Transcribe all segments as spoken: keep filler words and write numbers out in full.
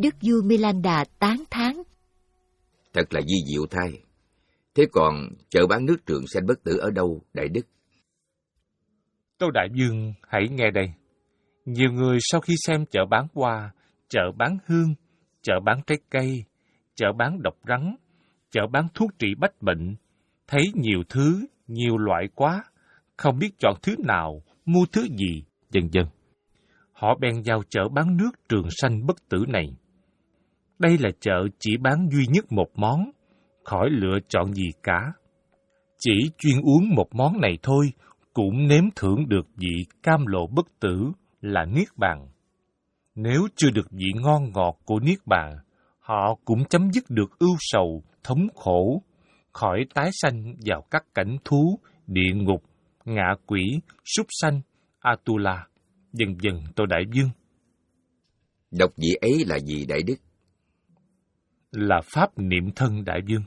Đức vua Milanda tán thán. Thật là vi diệu thay. Thế còn chợ bán nước Trường Sanh Bất Tử ở đâu, Đại Đức? Tâu Đại Dương hãy nghe đây. Nhiều người sau khi xem chợ bán hoa, chợ bán hương, chợ bán trái cây, chợ bán độc rắn, chợ bán thuốc trị bách bệnh, thấy nhiều thứ, nhiều loại quá, không biết chọn thứ nào, mua thứ gì, vân vân. Họ bèn vào chợ bán nước Trường Sanh Bất Tử này. Đây là chợ chỉ bán duy nhất một món, khỏi lựa chọn gì cả. Chỉ chuyên uống một món này thôi, cũng nếm thưởng được vị cam lộ bất tử là Niết Bàn. Nếu chưa được vị ngon ngọt của Niết Bàn, họ cũng chấm dứt được ưu sầu, thống khổ, khỏi tái sanh vào các cảnh thú, địa ngục, ngạ quỷ, súc sanh, Atula, dần dần Tô Đại Dương. Độc vị ấy là gì, Đại Đức? Là pháp niệm thân, Đại Dương.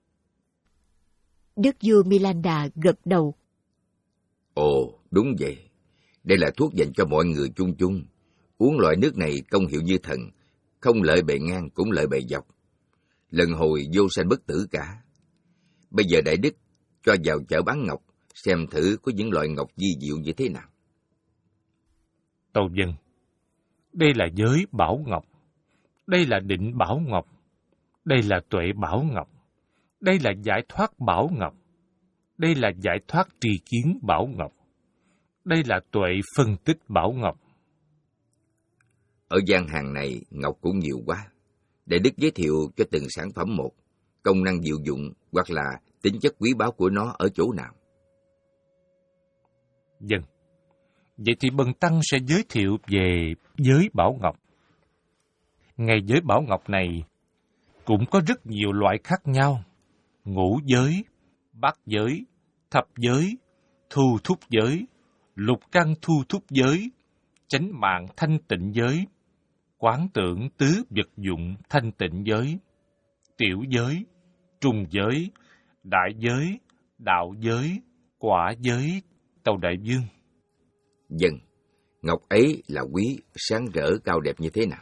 Đức vua Milanda gật đầu. Ồ, đúng vậy. Đây là thuốc dành cho mọi người chung chung. Uống loại nước này công hiệu như thần, không lợi bề ngang cũng lợi bề dọc. Lần hồi vô sanh bất tử cả. Bây giờ Đại Đức cho vào chợ bán ngọc, xem thử có những loại ngọc vi diệu như thế nào. Tâu dân, đây là giới bảo ngọc, đây là định bảo ngọc, đây là tuệ bảo ngọc, đây là giải thoát bảo ngọc, đây là giải thoát tri kiến bảo ngọc, đây là tuệ phân tích bảo ngọc. Ở gian hàng này, ngọc cũng nhiều quá. Đại Đức giới thiệu cho từng sản phẩm một, công năng diệu dụng hoặc là tính chất quý báu của nó ở chỗ nào. Dân, vậy thì Bần Tăng sẽ giới thiệu về giới bảo ngọc. Ngay giới bảo ngọc này cũng có rất nhiều loại khác nhau: ngũ giới, bát giới, thập giới, thu thúc giới, lục căn thu thúc giới, chánh mạng thanh tịnh giới, quán tưởng tứ vật dụng thanh tịnh giới, tiểu giới, trung giới, đại giới, đạo giới, quả giới, Tâu Đại Dương. Dân, ngọc ấy là quý, sáng rỡ, cao đẹp như thế nào?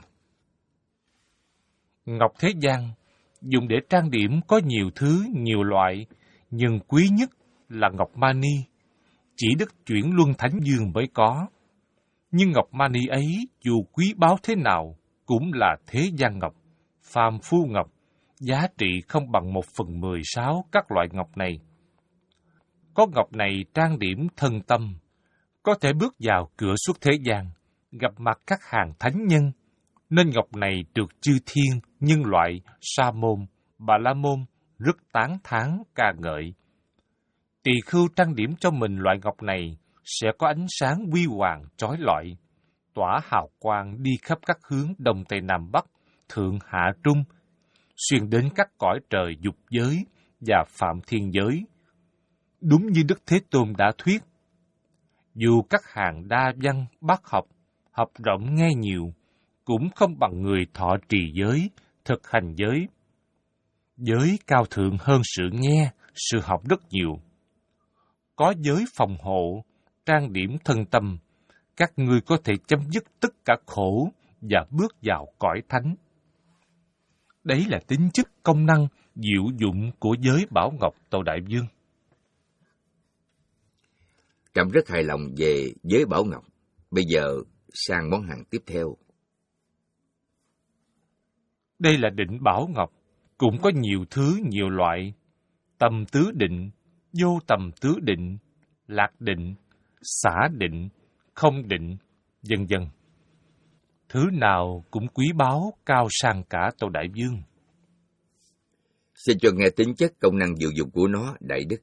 Ngọc thế gian dùng để trang điểm có nhiều thứ, nhiều loại, nhưng quý nhất là ngọc mani, chỉ Đức Chuyển Luân Thánh Dương mới có. Nhưng ngọc mani ấy dù quý báu thế nào cũng là thế gian ngọc, phàm phu ngọc, giá trị không bằng một phần mười sáu các loại ngọc này. Có ngọc này trang điểm thân tâm, có thể bước vào cửa xuất thế gian, gặp mặt các hàng thánh nhân, nên ngọc này được chư thiên, nhân loại, sa môn, bà la môn rất tán thán ca ngợi. Tỳ khưu trang điểm cho mình loại ngọc này sẽ có ánh sáng huy hoàng chói lọi, tỏa hào quang đi khắp các hướng đông tây nam bắc, thượng hạ trung, xuyên đến các cõi trời dục giới và phạm thiên giới. Đúng như Đức Thế Tôn đã thuyết, dù các hàng đa văn bác học, học rộng nghe nhiều, cũng không bằng người thọ trì giới, thực hành giới. Giới cao thượng hơn sự nghe, sự học rất nhiều. Có giới phòng hộ, trang điểm thân tâm, các ngươi có thể chấm dứt tất cả khổ và bước vào cõi thánh. Đấy là tính chất công năng, diệu dụng của giới bảo ngọc, Tâu Đại Dương. Trẫm rất hài lòng về giới bảo ngọc. Bây giờ sang món hàng tiếp theo. Đây là định bảo ngọc, cũng có nhiều thứ, nhiều loại. Tầm tứ định, vô tầm tứ định, lạc định, xả định, không định, vân vân. Thứ nào cũng quý báu, cao sang cả, Tâu Đại Dương. Xin cho nghe tính chất công năng diệu dụng của nó, Đại Đức.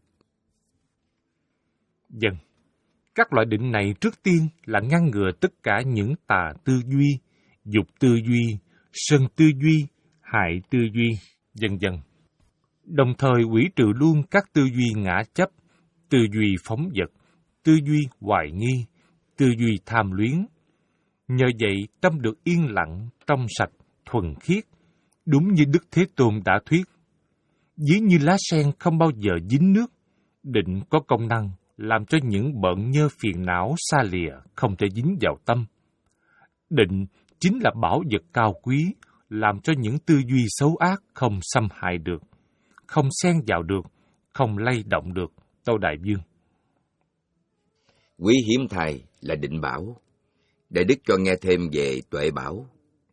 Vâng. Các loại định này trước tiên là ngăn ngừa tất cả những tà tư duy, dục tư duy, sân tư duy, hại tư duy, vân vân. Đồng thời hủy trừ luôn các tư duy ngã chấp, tư duy phóng dật, tư duy hoài nghi, tư duy tham luyến. Nhờ vậy tâm được yên lặng, trong sạch, thuần khiết, đúng như Đức Thế Tôn đã thuyết. Ví như lá sen không bao giờ dính nước, định có công năng làm cho những bận nhơ phiền não xa lìa, không thể dính vào tâm. Định chính là bảo vật cao quý, làm cho những tư duy xấu ác không xâm hại được, không xen vào được, không lay động được, Tâu Đại Dương. Quý hiếm thai là Định Bảo. Đại đức cho nghe thêm về Tuệ Bảo.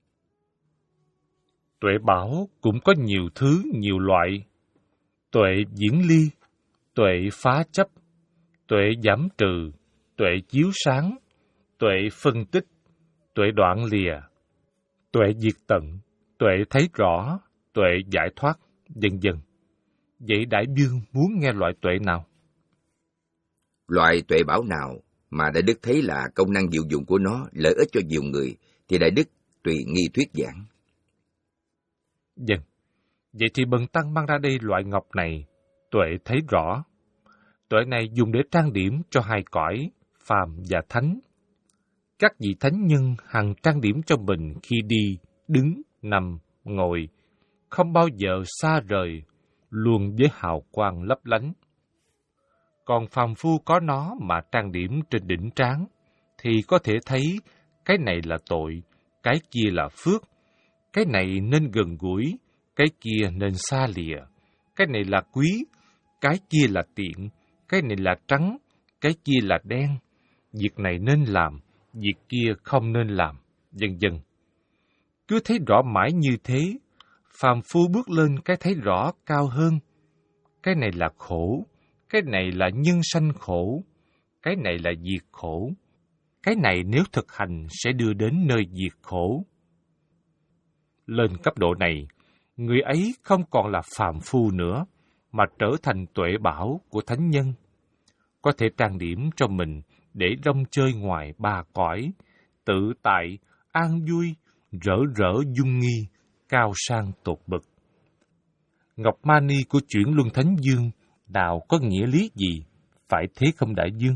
Tuệ Bảo cũng có nhiều thứ, nhiều loại. Tuệ diễn ly, tuệ phá chấp, tuệ giảm trừ, tuệ chiếu sáng, tuệ phân tích, tuệ đoạn lìa, tuệ diệt tận, tuệ thấy rõ, tuệ giải thoát, vân vân. Vậy Đại Dương muốn nghe loại tuệ nào? Loại Tuệ Bảo nào mà Đại đức thấy là công năng diệu dụng của nó lợi ích cho nhiều người, thì Đại đức tùy nghi thuyết giảng. Vâng, vậy thì Bần Tăng mang ra đây loại ngọc này, tuệ thấy rõ. Tuệ này dùng để trang điểm cho hai cõi, phàm và thánh. Các vị thánh nhân hằng trang điểm cho mình khi đi, đứng, nằm, ngồi, không bao giờ xa rời, luôn với hào quang lấp lánh. Còn phàm phu có nó mà trang điểm trên đỉnh trán, thì có thể thấy cái này là tội, cái kia là phước, cái này nên gần gũi, cái kia nên xa lìa, cái này là quý, cái kia là tiện, cái này là trắng, cái kia là đen, việc này nên làm, việc kia không nên làm, vân vân. Cứ thấy rõ mãi như thế, phàm phu bước lên cái thấy rõ cao hơn. Cái này là khổ, cái này là nhân sanh khổ, cái này là diệt khổ, cái này nếu thực hành sẽ đưa đến nơi diệt khổ. Lên cấp độ này, người ấy không còn là phàm phu nữa, mà trở thành tuệ bảo của thánh nhân. Có thể trang điểm cho mình để rong chơi ngoài ba cõi, tự tại, an vui, rỡ rỡ dung nghi, cao sang tột bậc. Ngọc Mani của chuyển luân Thánh Dương nào có nghĩa lý gì, phải thế không Đại Dương?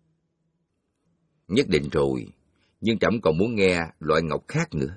Nhất định rồi, nhưng trẫm còn muốn nghe loại ngọc khác nữa.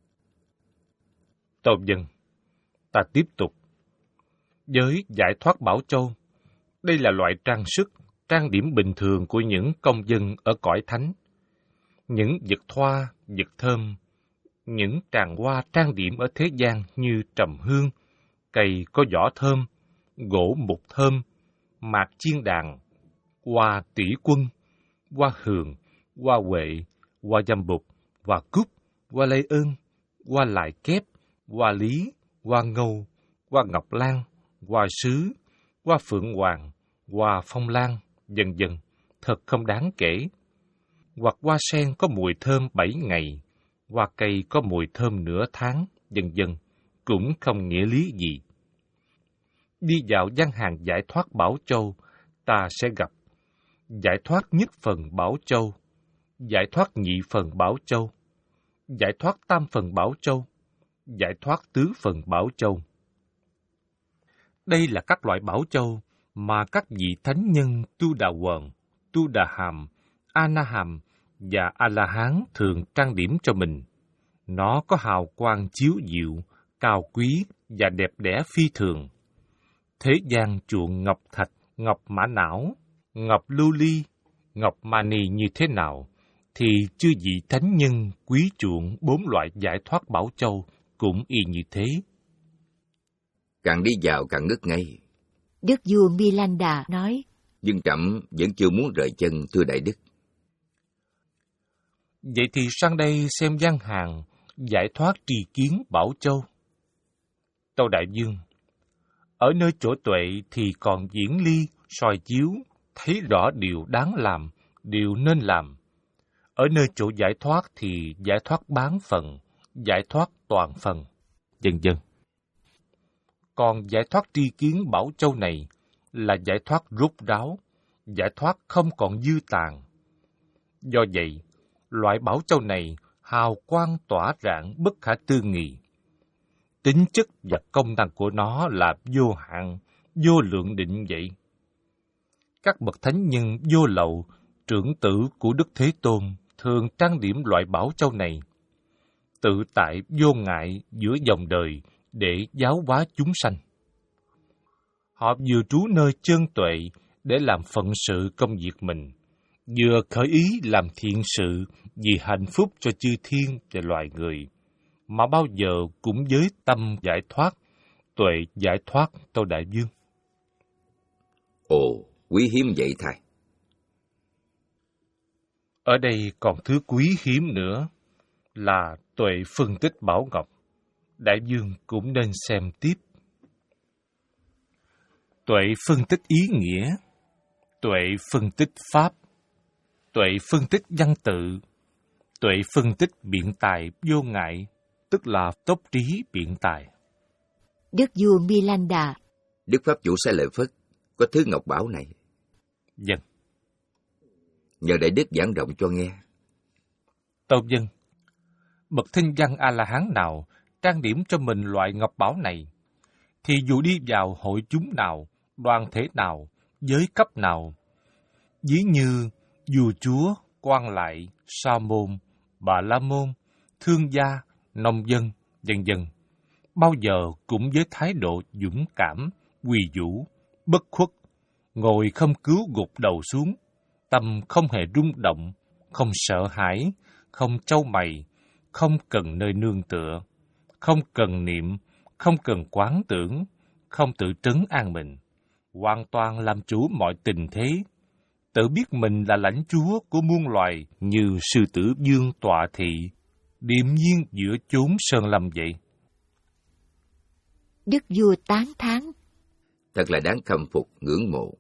Tâu dân, ta tiếp tục. Với giải thoát Bảo Châu, đây là loại trang sức, trang điểm bình thường của những công dân ở cõi thánh. Những vật thoa, vật thơm, những tràng hoa trang điểm ở thế gian như trầm hương, cây có vỏ thơm, gỗ mục thơm, mạc chiên đàn, hoa tỷ quân, hoa hường, hoa huệ, hoa dâm bụt, hoa cúc, hoa lây ơn, hoa lại kép, hoa lý, hoa ngâu, hoa ngọc lan, hoa sứ, hoa phượng hoàng, hoa phong lan, vân vân, thật không đáng kể. Hoặc hoa sen có mùi thơm bảy ngày, hoa cây có mùi thơm nửa tháng, vân vân, cũng không nghĩa lý gì. Đi vào gian hàng giải thoát Bảo Châu, ta sẽ gặp giải thoát nhất phần Bảo Châu, giải thoát nhị phần Bảo Châu, giải thoát tam phần Bảo Châu, giải thoát tứ phần Bảo Châu. Đây là các loại Bảo Châu mà các vị thánh nhân Tu Đà Quần, Tu Đà Hàm, A Na Hàm và A La Hán thường trang điểm cho mình. Nó có hào quang chiếu diệu, cao quý và đẹp đẽ phi thường. Thế gian chuộng ngọc thạch, ngọc mã não, ngọc lưu ly, ngọc mani như thế nào, thì chư vị thánh nhân quý chuộng bốn loại giải thoát Bảo Châu cũng y như thế. Càng đi vào càng ngất ngây. Đức vua Milanda nói, Nhưng trẫm vẫn chưa muốn rời chân, thưa Đại Đức. Vậy thì sang đây xem gian hàng giải thoát trì kiến Bảo Châu. Tâu Đại Dương, ở nơi chỗ tuệ thì còn diễn ly, soi chiếu, thấy rõ điều đáng làm, điều nên làm. Ở nơi chỗ giải thoát thì giải thoát bán phần, giải thoát toàn phần, vân vân. Còn giải thoát tri kiến Bảo Châu này là giải thoát rốt ráo, giải thoát không còn dư tàn. Do vậy, loại Bảo Châu này hào quang tỏa rạng bất khả tư nghị. Tính chất và công năng của nó là vô hạn, vô lượng định vậy. Các bậc thánh nhân vô lậu, trưởng tử của Đức Thế Tôn thường trang điểm loại Bảo Châu này, tự tại vô ngại giữa dòng đời để giáo hóa chúng sanh. Họ vừa trú nơi chân tuệ để làm phận sự công việc mình, vừa khởi ý làm thiện sự vì hạnh phúc cho chư thiên và loài người, mà bao giờ cũng với tâm giải thoát, tuệ giải thoát, Tâu Đại Dương. Ồ, quý hiếm vậy thầy. Ở đây còn thứ quý hiếm nữa là tuệ phân tích Bảo Ngọc. Đại Dương cũng nên xem tiếp. Tuệ phân tích ý nghĩa, tuệ phân tích pháp, tuệ phân tích văn tự, tuệ phân tích biện tài vô ngại, tức là tốc trí biện tài. Đức vua Milanda. Đức Pháp Chủ Xá Lợi Phất có thứ ngọc bảo này. Dân. Nhờ Đại Đức giảng rộng cho nghe. Tâu dân. Bậc thinh văn A-la-hán nào trang điểm cho mình loại ngọc bảo này, thì dù đi vào hội chúng nào, đoàn thể nào, giới cấp nào, ví như vua chúa, quan lại, sa môn, bà la môn, thương gia, nông dân, vân vân, bao giờ cũng với thái độ dũng cảm, quỳ vũ, bất khuất, ngồi không cứu gục đầu xuống, tâm không hề rung động, không sợ hãi, không chau mày, không cần nơi nương tựa, không cần niệm, không cần quán tưởng, không tự trấn an mình, hoàn toàn làm chủ mọi tình thế, tự biết mình là lãnh chúa của muôn loài như sư tử vương tọa thị, điềm nhiên giữa chốn sơn lâm vậy. Đức vua tán thán. Thật là đáng khâm phục, ngưỡng mộ.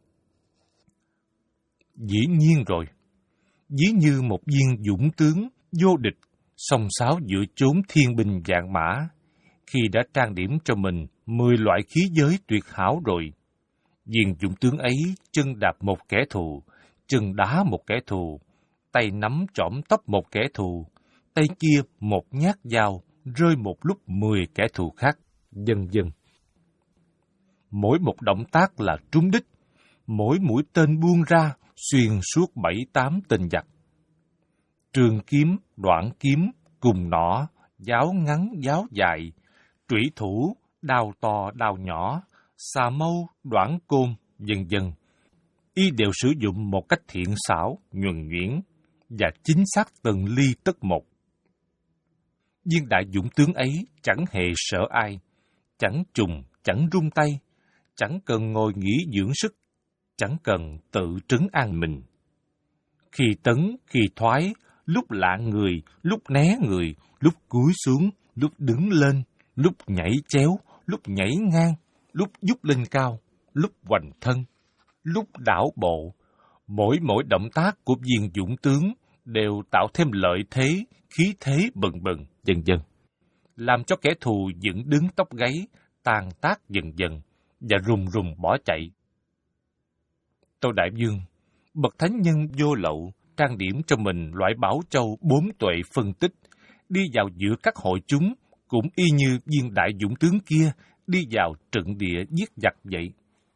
Dĩ nhiên rồi, ví như một viên dũng tướng vô địch, xông xáo giữa chốn thiên binh vạn mã, khi đã trang điểm cho mình mười loại khí giới tuyệt hảo rồi. Viên dũng tướng ấy chân đạp một kẻ thù, chân đá một kẻ thù, tay nắm trõm tóc một kẻ thù, tay kia một nhát dao rơi một lúc mười kẻ thù khác, vân vân. Mỗi một động tác là trúng đích, mỗi mũi tên buông ra xuyên suốt bảy tám tên giặc. Trường kiếm, đoạn kiếm, cùng nỏ, giáo ngắn, giáo dài, trủy thủ, đao to, đao nhỏ, xà mâu, đoạn côn, vân vân. Y đều sử dụng một cách thiện xảo, nhuần nhuyễn và chính xác từng ly tất một. Viên đại dũng tướng ấy chẳng hề sợ ai, chẳng trùng, chẳng run tay, chẳng cần ngồi nghỉ dưỡng sức, chẳng cần tự trấn an mình. Khi tấn, khi thoái, lúc lạng người, lúc né người, lúc cúi xuống, lúc đứng lên, lúc nhảy chéo, lúc nhảy ngang, lúc vút lên cao, lúc hoành thân, lúc đảo bộ, mỗi mỗi động tác của viên dũng tướng đều tạo thêm lợi thế, khí thế bừng bừng, dần dần, làm cho kẻ thù dựng đứng tóc gáy, tàn tác dần dần và rùng rùng bỏ chạy. Tâu Đại Dương, bậc thánh nhân vô lậu, trang điểm cho mình loại bảo châu bốn tuệ phân tích, đi vào giữa các hội chúng, cũng y như viên đại dũng tướng kia đi vào trận địa giết giặc vậy.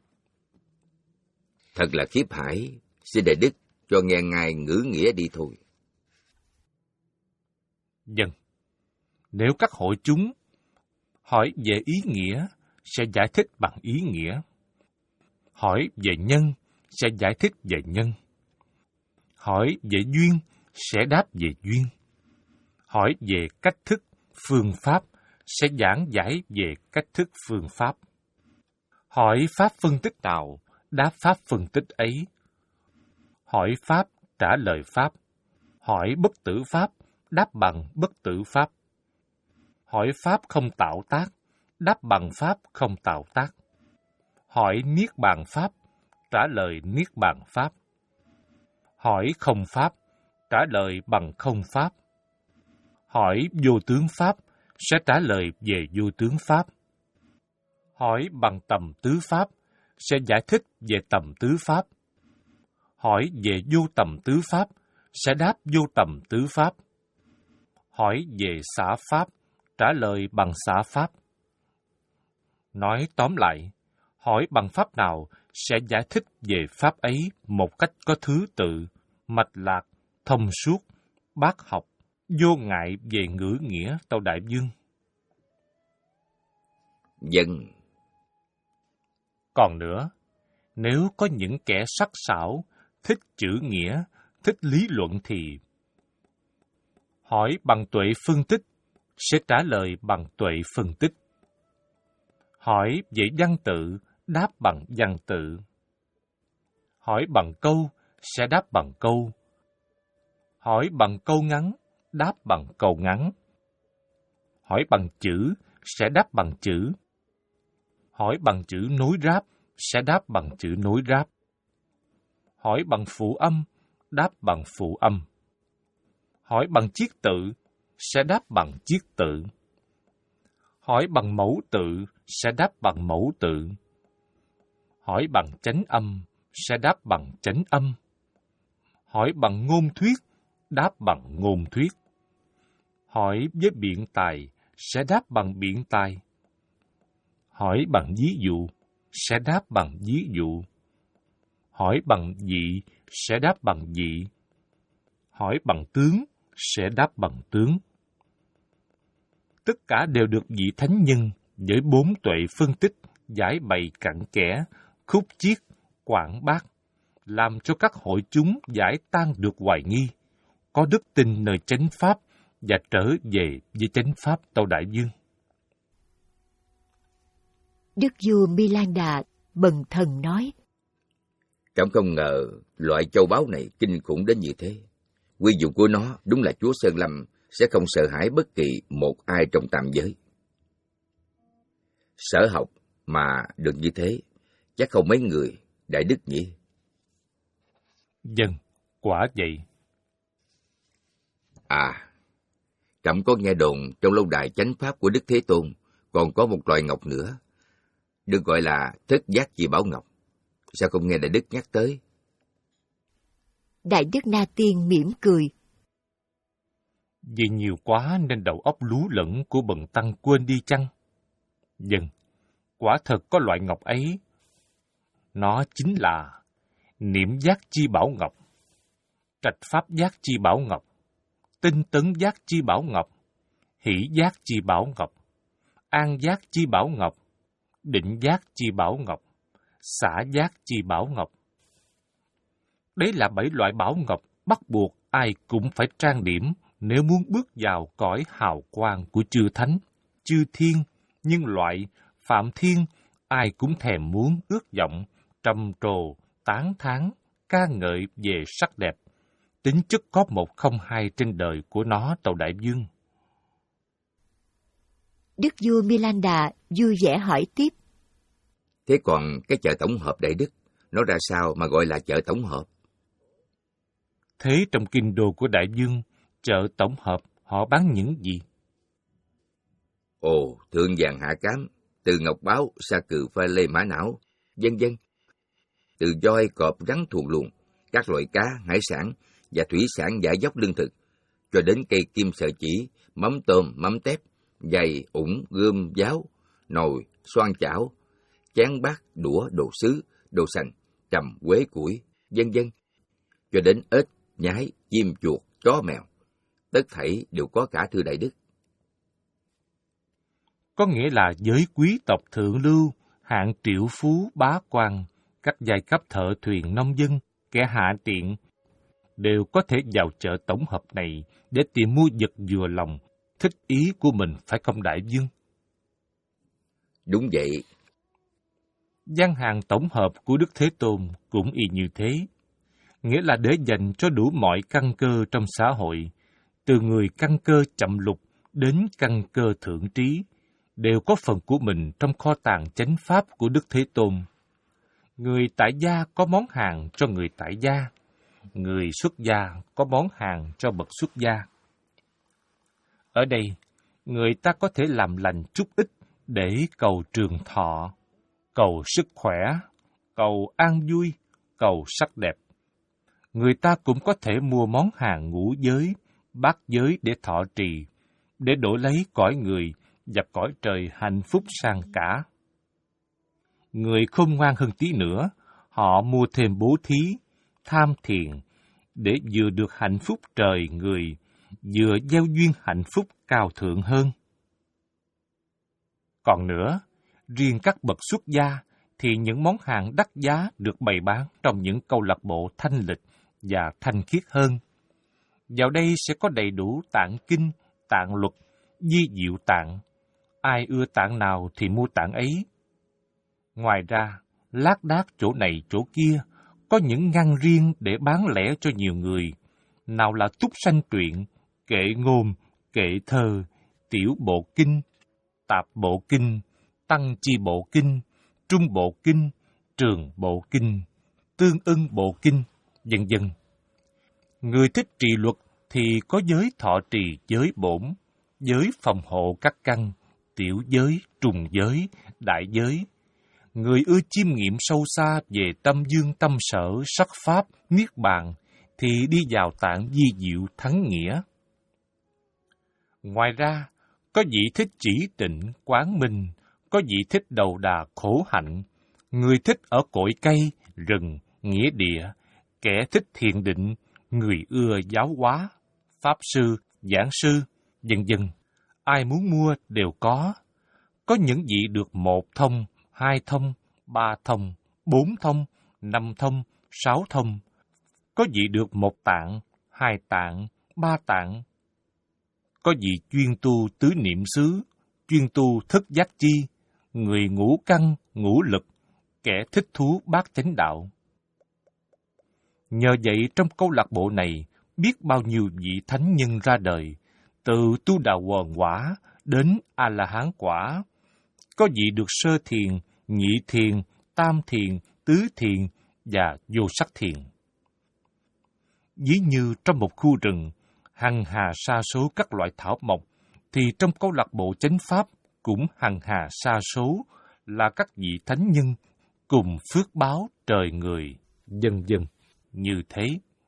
Thật là khiếp hải, xin Đại Đức cho nghe ngài ngữ nghĩa đi thôi. Vâng, nếu các hội chúng hỏi về ý nghĩa, sẽ giải thích bằng ý nghĩa. Hỏi về nhân, sẽ giải thích về nhân. Hỏi về duyên, sẽ đáp về duyên. Hỏi về cách thức, phương pháp, sẽ giảng giải về cách thức phương pháp. Hỏi pháp phân tích nào, đáp pháp phân tích ấy. Hỏi pháp, trả lời pháp. Hỏi bất tử pháp, đáp bằng bất tử pháp. Hỏi pháp không tạo tác, đáp bằng pháp không tạo tác. Hỏi niết bàn pháp, trả lời niết bàn pháp. Hỏi không pháp, trả lời bằng không pháp. Hỏi vô tướng pháp, sẽ trả lời về vô tướng pháp. Hỏi bằng tầm tứ pháp, sẽ giải thích về tầm tứ pháp. Hỏi về vô tầm tứ pháp, sẽ đáp vô tầm tứ pháp. Hỏi về xả pháp, trả lời bằng xả pháp. Nói tóm lại, hỏi bằng pháp nào sẽ giải thích về pháp ấy một cách có thứ tự, mạch lạc, thông suốt, bác học, vô ngại về ngữ nghĩa, Tâu Đại Dương. Dân. Còn nữa, nếu có những kẻ sắc sảo, thích chữ nghĩa, thích lý luận thì hỏi bằng tuệ phân tích, sẽ trả lời bằng tuệ phân tích. Hỏi về văn tự, đáp bằng văn tự. Hỏi bằng câu, sẽ đáp bằng câu. Hỏi bằng câu ngắn, đáp bằng câu ngắn. Hỏi bằng chữ, sẽ đáp bằng chữ. Hỏi bằng chữ nối ráp, sẽ đáp bằng chữ nối ráp. Hỏi bằng phụ âm, đáp bằng phụ âm. Hỏi bằng chiết tự, sẽ đáp bằng chiết tự. Hỏi bằng mẫu tự, sẽ đáp bằng mẫu tự. Hỏi bằng chánh âm, sẽ đáp bằng chánh âm. Hỏi bằng ngôn thuyết, đáp bằng ngôn thuyết. Hỏi với biện tài, sẽ đáp bằng biện tài. Hỏi bằng ví dụ, sẽ đáp bằng ví dụ. Hỏi bằng vị, sẽ đáp bằng vị. Hỏi bằng tướng, sẽ đáp bằng tướng. Tất cả đều được vị thánh nhân với bốn tuệ phân tích, giải bày cặn kẽ, khúc chiết, quảng bác, làm cho các hội chúng giải tan được hoài nghi, có đức tin nơi chánh pháp và trở về với chánh pháp Tâu Đại Dương. Đức vua Milanda bần thần nói: Trẫm không ngờ loại châu báu này kinh khủng đến như thế. Quy dụng của nó đúng là chúa Sơn Lâm sẽ không sợ hãi bất kỳ một ai trong tam giới. Sở học mà được như thế, chắc không mấy người đại đức nhỉ? Vâng, quả vậy. À, trẫm có nghe đồn trong lâu đài chánh pháp của Đức Thế Tôn còn có một loại ngọc nữa, được gọi là thất giác chi bảo ngọc. Sao không nghe đại đức nhắc tới? Đại đức Na Tiên mỉm cười: Vì nhiều quá nên đầu óc lú lẫn của bần tăng quên đi chăng? Vâng, quả thật có loại ngọc ấy. Nó chính là niệm giác chi bảo ngọc, trạch pháp giác chi bảo ngọc, tinh tấn giác chi bảo ngọc, hỷ giác chi bảo ngọc, an giác chi bảo ngọc, định giác chi bảo ngọc, xả giác chi bảo ngọc. Đấy là bảy loại bảo ngọc bắt buộc ai cũng phải trang điểm nếu muốn bước vào cõi hào quang của chư thánh, chư thiên, nhân loại, phạm thiên, ai cũng thèm muốn ước vọng, trầm trồ, tán thán, ca ngợi về sắc đẹp, tính chất có một không hai trên đời của nó, Tâu Đại Dương. Đức vua Milanda vui vẻ hỏi tiếp: Thế còn cái chợ tổng hợp đại đức, nó ra sao mà gọi là chợ tổng hợp? Thế trong kinh đô của Đại Dương, chợ tổng hợp họ bán những gì? Ồ, thượng vàng hạ cám, từ ngọc báo, sa cừ pha lê mã não, vân vân. Từ voi, cọp, rắn, thuồng luồng, các loại cá, hải sản và thủy sản giải dốc lương thực, cho đến cây kim sợi chỉ, mắm tôm, mắm tép, giày, ủng, gươm, giáo, nồi, xoan chảo, chén bát, đũa, đồ sứ, đồ sành, trầm, quế, củi, vân vân, cho đến ếch, nhái, chim chuột, chó mèo, tất thảy đều có cả, thưa đại đức. Có nghĩa là giới quý tộc thượng lưu, hạng triệu phú bá quan, các giai cấp thợ thuyền nông dân, kẻ hạ tiện, đều có thể vào chợ tổng hợp này để tìm mua vật vừa lòng, thích ý của mình, phải không Đại Dương? Đúng vậy. Gian hàng tổng hợp của Đức Thế Tôn cũng y như thế, nghĩa là để dành cho đủ mọi căn cơ trong xã hội, từ người căn cơ chậm lục đến căn cơ thượng trí, đều có phần của mình trong kho tàng chánh pháp của Đức Thế Tôn. Người tại gia có món hàng cho người tại gia, người xuất gia có món hàng cho bậc xuất gia. Ở đây, người ta có thể làm lành chút ít để cầu trường thọ, cầu sức khỏe, cầu an vui, cầu sắc đẹp. Người ta cũng có thể mua món hàng ngũ giới, bát giới để thọ trì, để đổi lấy cõi người và cõi trời hạnh phúc sang cả. Người khôn ngoan hơn tí nữa, họ mua thêm bố thí, tham thiền, để vừa được hạnh phúc trời người, vừa gieo duyên hạnh phúc cao thượng hơn. Còn nữa, riêng các bậc xuất gia thì những món hàng đắt giá được bày bán trong những câu lạc bộ thanh lịch và thanh khiết hơn. Vào đây sẽ có đầy đủ tạng kinh, tạng luật, di diệu tạng. Ai ưa tạng nào thì mua tạng ấy. Ngoài ra, lác đác chỗ này chỗ kia, có những ngăn riêng để bán lẻ cho nhiều người. Nào là túc sanh truyện, kệ ngôn, kệ thơ, tiểu bộ kinh, tạp bộ kinh, tăng chi bộ kinh, trung bộ kinh, trường bộ kinh, tương ưng bộ kinh, vân vân. Người thích trì luật thì có giới thọ trì giới bổn, giới phòng hộ các căn, tiểu giới, trùng giới, đại giới. Người ưa chiêm nghiệm sâu xa về tâm dương tâm sở, sắc pháp, niết bàn, thì đi vào tạng di diệu thắng nghĩa. Ngoài ra, có vị thích chỉ tịnh, quán minh, có vị thích đầu đà khổ hạnh, người thích ở cội cây, rừng, nghĩa địa, kẻ thích thiền định, người ưa giáo hóa, pháp sư, giảng sư, vân vân. Ai muốn mua đều có. Có những vị được một thông, hai thông, ba thông, bốn thông, năm thông, sáu thông. Có vị được một tạng, hai tạng, ba tạng. Có vị chuyên tu tứ niệm xứ, chuyên tu thất giác chi, người ngũ căn, ngũ lực, kẻ thích thú bát chánh đạo. Nhờ vậy trong câu lạc bộ này, biết bao nhiêu vị thánh nhân ra đời, từ tu đà quần quả đến A-la-hán quả. Có vị được sơ thiền, nhị thiền, tam thiền, tứ thiền và vô sắc thiền. Ví như trong một khu rừng, hằng hà sa số các loại thảo mộc, thì trong câu lạc bộ chánh pháp cũng hằng hà sa số là các vị thánh nhân cùng phước báo trời người, vân vân như thế.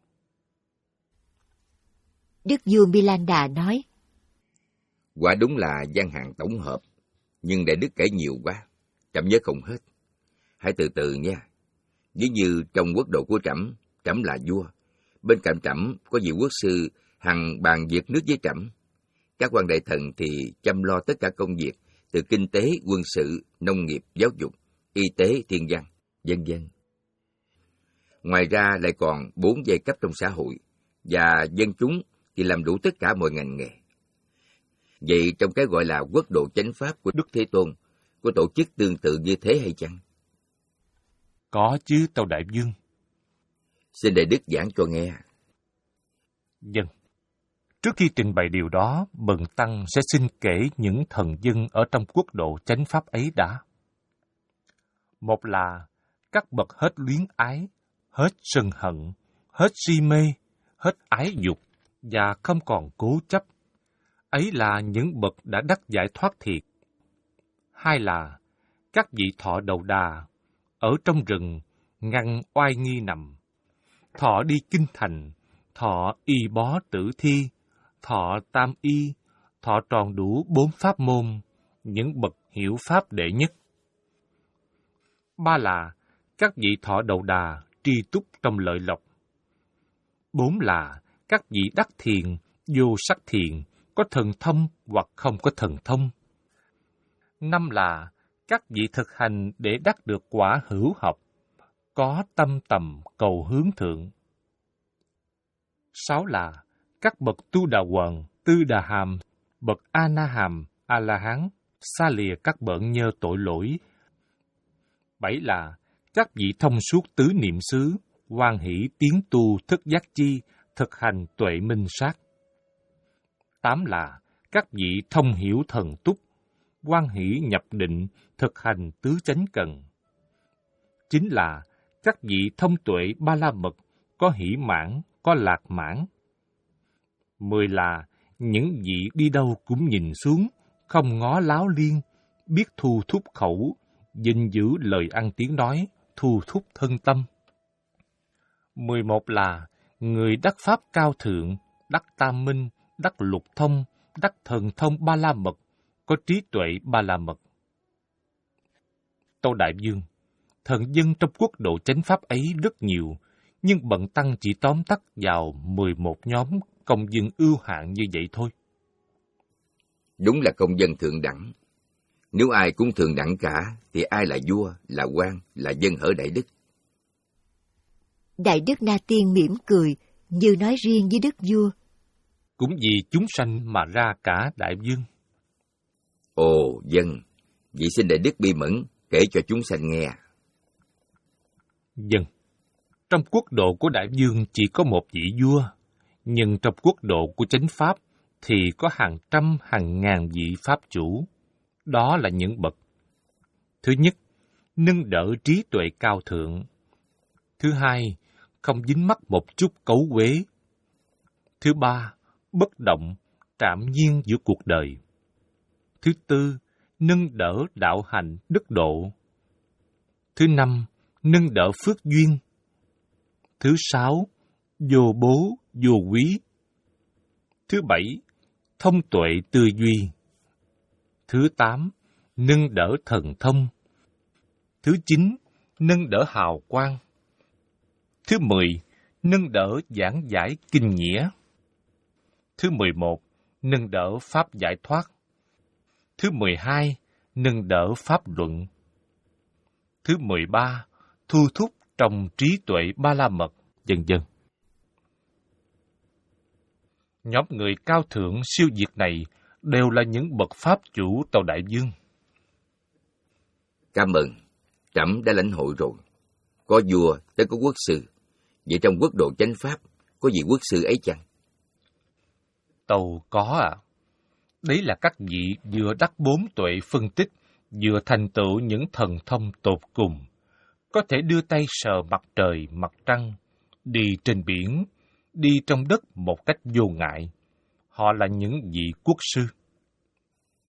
Đức vua Milanda nói: Quả đúng là gian hàng tổng hợp, nhưng Đại Đức kể nhiều quá, trẫm nhớ không hết. Hãy từ từ nha. Ví như trong quốc độ của trẫm, trẫm là vua. Bên cạnh trẫm có vị quốc sư hằng bàn việc nước với trẫm. Các quan đại thần thì chăm lo tất cả công việc, từ kinh tế, quân sự, nông nghiệp, giáo dục, y tế, thiên văn, vân vân. Ngoài ra lại còn bốn giai cấp trong xã hội, và dân chúng thì làm đủ tất cả mọi ngành nghề. Vậy trong cái gọi là quốc độ chánh pháp của Đức Thế Tôn, có tổ chức tương tự như thế hay chăng? Có chứ, Tâu Đại Vương. Xin Đại Đức giảng cho nghe. Vâng. Trước khi trình bày điều đó, Bần Tăng sẽ xin kể những thần dân ở trong quốc độ chánh pháp ấy đã. Một là các bậc hết luyến ái, hết sân hận, hết si mê, hết ái dục và không còn cố chấp. Ấy là những bậc đã đắc giải thoát thiệt. Hai là các vị thọ đầu đà, ở trong rừng, ngăn oai nghi nằm. Thọ đi kinh thành, thọ y bó tử thi, thọ tam y, thọ tròn đủ bốn pháp môn, những bậc hiểu pháp đệ nhất. Ba là các vị thọ đầu đà, tri túc trong lợi lộc. Bốn là các vị đắc thiền, vô sắc thiền, có thần thông hoặc không có thần thông. Năm là các vị thực hành để đắc được quả hữu học, có tâm tầm cầu hướng thượng. Sáu là các bậc tu đà quần, tư đà hàm, bậc a na hàm, a la hán, xa lìa các bợn nhơ tội lỗi. Bảy là các vị thông suốt tứ niệm xứ, hoan hỷ tiến tu thức giác chi, thực hành tuệ minh sát. Tám là các vị thông hiểu thần túc, hoan hỷ nhập định, thực hành tứ chánh cần. Chín là các vị thông tuệ ba la mật, có hỷ mãn, có lạc mãn. Mười là những vị đi đâu cũng nhìn xuống, không ngó láo liên, biết thu thúc khẩu, gìn giữ lời ăn tiếng nói, thu thúc thân tâm. Mười một là người đắc pháp cao thượng, đắc tam minh, đắc lục thông, đắc thần thông ba la mật, có trí tuệ ba la mật. Tâu Đại Vương, thần dân trong quốc độ chánh pháp ấy rất nhiều, nhưng Bần Tăng chỉ tóm tắt vào mười một nhóm công dân ưu hạng như vậy thôi. Đúng là công dân thượng đẳng. Nếu ai cũng thượng đẳng cả, thì ai là vua, là quan, là dân hỡi Đại Đức? Đại Đức Na Tiên mỉm cười, như nói riêng với Đức vua. Cũng vì chúng sanh mà ra cả Đại Vương. Ồ, dân, vậy xin Đại Đức Bi Mẫn kể cho chúng sanh nghe. Dân, trong quốc độ của Đại Dương chỉ có một vị vua, nhưng trong quốc độ của chánh pháp thì có hàng trăm hàng ngàn vị pháp chủ. Đó là những bậc. Thứ nhất, nâng đỡ trí tuệ cao thượng. Thứ hai, không dính mắc một chút cấu uế. Thứ ba, bất động, trảm nhiên giữa cuộc đời. Thứ tư, nâng đỡ đạo hạnh đức độ. Thứ năm, nâng đỡ phước duyên. Thứ sáu, vô bố, vô quý. Thứ bảy, thông tuệ tư duy. Thứ tám, nâng đỡ thần thông. Thứ chín, nâng đỡ hào quang. Thứ mười, nâng đỡ giảng giải kinh nghĩa. Thứ mười một, nâng đỡ pháp giải thoát. Thứ mười hai, nâng đỡ pháp luận. Thứ mười ba, thu thúc trong trí tuệ ba la mật, vân vân. Nhóm người cao thượng siêu việt này đều là những bậc pháp chủ tàu Đại Dương. Cảm ơn, trẫm đã lãnh hội rồi. Có vua, tới có quốc sư. Vậy trong quốc độ chánh pháp, có vị quốc sư ấy chăng? Tàu có à. Đấy là các vị vừa đắc bốn tuệ phân tích, vừa thành tựu những thần thông tột cùng, có thể đưa tay sờ mặt trời, mặt trăng, đi trên biển, đi trong đất một cách vô ngại. Họ là những vị quốc sư.